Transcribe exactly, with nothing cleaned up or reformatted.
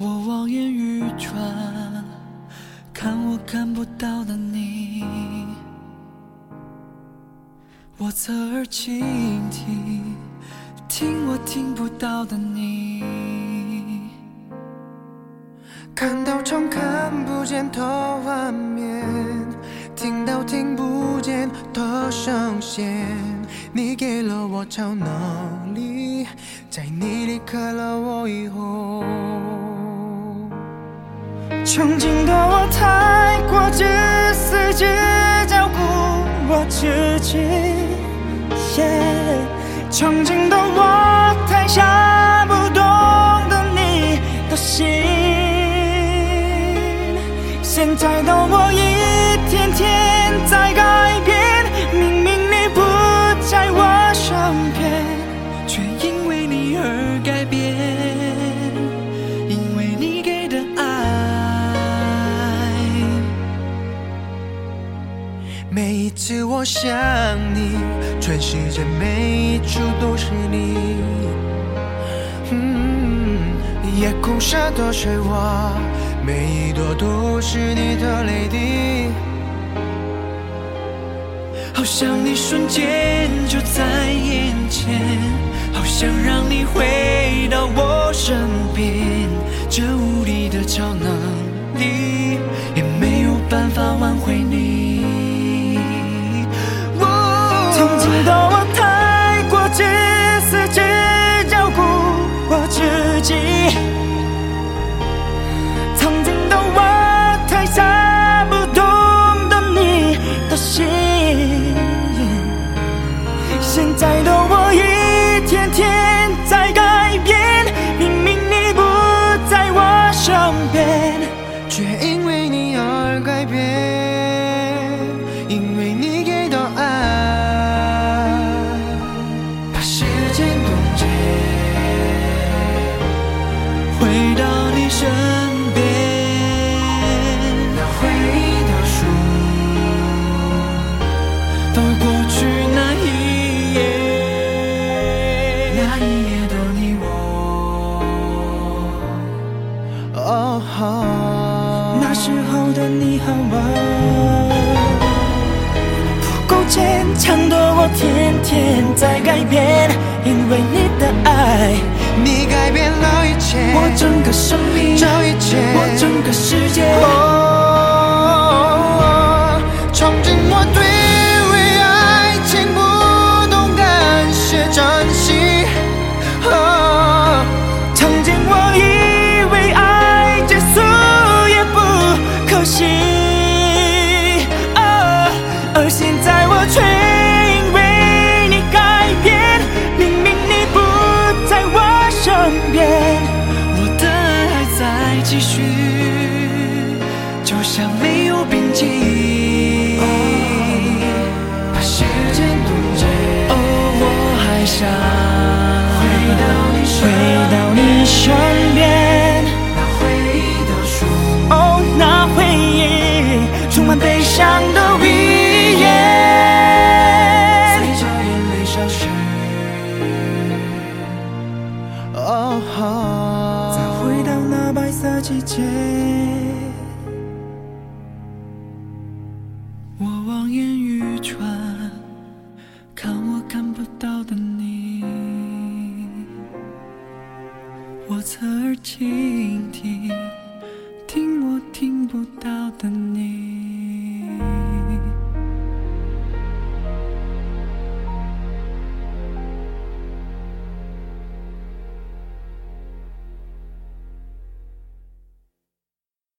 我望眼欲穿，看我看不到的你，我侧耳倾听，听我听不到的你， 看到常看不见的画面，听到听不见的声线，你给了我超能力，在你离开了我以后，曾经的我太过自私，只照顾我自己， yeah. 曾经的我太傻，不懂得你的心，现在的我一天天在改变，明明你不在我身边， 却因为你而改变，因为你给的爱。 每一次我想你，全世界每一处都是你，嗯，夜空下的水花，每一朵都是你的泪滴， 好像你瞬间就在眼前，好想让你回到我身边，这无力的超能力也没有办法挽回你。 曾经的我太过自私，只照顾我自己，曾经的我太傻，不懂得你的心，现在的我一天天在改变，明明你不在我身边，却因为你而改变，因为你给的爱，把时间冻结， 回到你身边， 那回忆的书， 到过去那一页， 那一页的你我，哦哦，那时候的你和我，不够坚强的我天天在改变，因为你的爱，你改变了一切， 我整个生命， 这一切， 我整个世界。 哦，曾经我对为爱情不懂感谢珍惜，哦，曾经我以为爱结束也不可惜，哦，而现在我却因为你改变，明明你不在我身边， 我的爱还在继续，就像没有边际， 把时间冻结， 哦，我还想回到你身回到你身边， 那回忆的书， 哦，那回忆充满悲伤的语言， 随着眼泪消失，哦，再回到那白色季节， 我望眼欲穿，看我看不到的你，我侧耳倾听。